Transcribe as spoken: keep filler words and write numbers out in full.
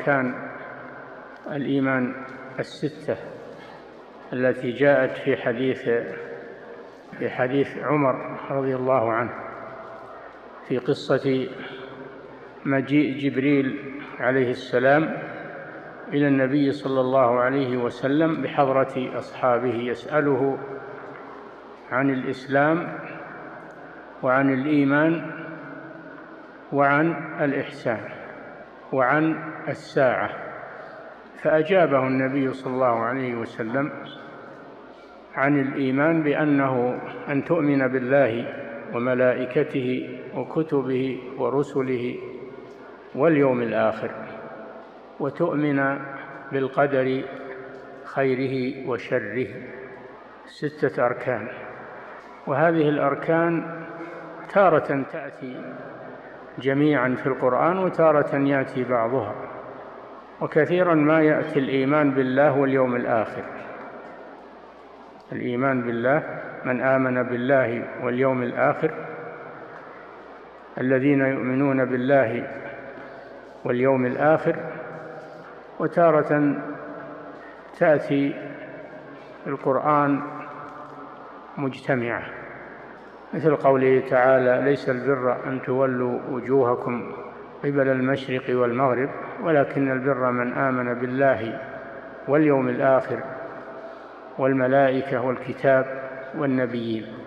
أركان الإيمان الستة التي جاءت في حديث في حديث عمر رضي الله عنه في قصة مجيء جبريل عليه السلام إلى النبي صلى الله عليه وسلم بحضرة أصحابه يسأله عن الإسلام وعن الإيمان وعن الإحسان وعن الساعة، فأجابه النبي صلى الله عليه وسلم عن الإيمان بأنه أن تؤمن بالله وملائكته وكتبه ورسله واليوم الآخر، وتؤمن بالقدر خيره وشره. ستة أركان، وهذه الأركان تارة تأتي جميعا في القرآن وتارة يأتي بعضها، وكثيرا ما يأتي الإيمان بالله واليوم الآخر. الإيمان بالله، من آمن بالله واليوم الآخر، الذين يؤمنون بالله واليوم الآخر. وتارة تأتي القرآن مجتمعة، مثل قوله تعالى: ليس البر أن تولوا وجوهكم قبل المشرق والمغرب ولكن البر من آمن بالله واليوم الآخر والملائكة والكتاب والنبيين.